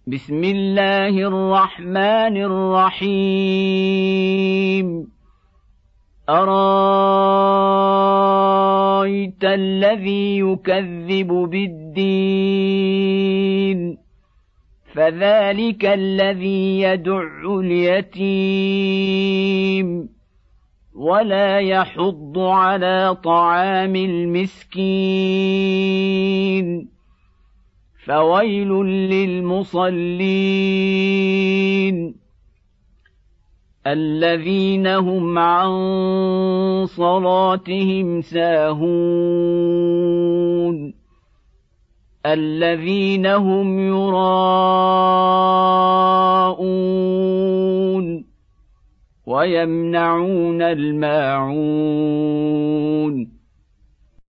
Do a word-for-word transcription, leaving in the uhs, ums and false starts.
بسم الله الرحمن الرحيم أرأيت الذي يكذب بالدين فذلك الذي يدع اليتيم ولا يحض على طعام المسكين فويل للمصلين الذين هم عن صلاتهم ساهون الذين هم يراءون ويمنعون الماعون